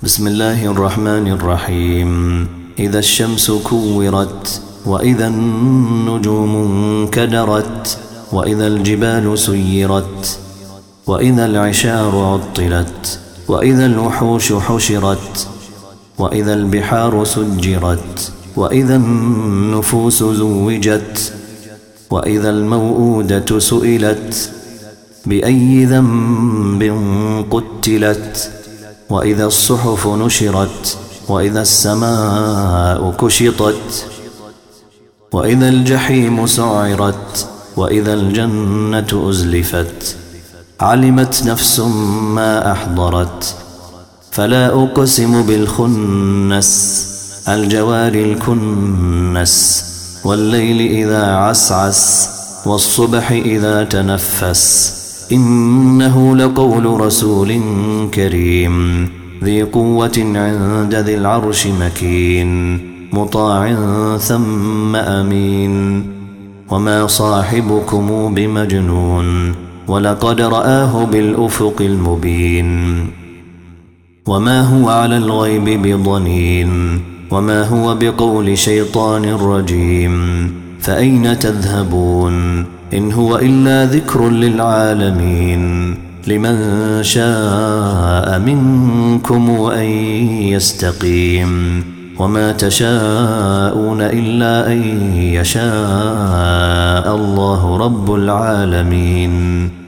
بسم الله الرحمن الرحيم. إذا الشمس كورت، وإذا النجوم انكدرت، وإذا الجبال سيرت، وإذا العشار عطلت، وإذا الوحوش حشرت، وإذا البحار سجرت، وإذا النفوس زوجت، وإذا الموءودة سئلت بأي ذنب قتلت، وإذا الصحف نشرت، وإذا السماء كشطت، وإذا الجحيم سعرت، وإذا الجنة أزلفت. علمت نفس ما أحضرت. فلا أقسم بالخنس، الجوار الكنس، والليل إذا عسعس، والصبح إذا تنفس. إنه لقول رسول كريم ذي قوة عند ذي العرش مكين، مطاع ثم أمين. وما صاحبكم بمجنون، ولقد رآه بالأفق المبين. وما هو على الغيب بضنين، وما هو بقول شيطان رجيم. فأين تذهبون؟ إن هو إلا ذكر للعالمين، لمن شاء منكم أن يستقيم. وما تشاءون إلا أن يشاء الله رب العالمين.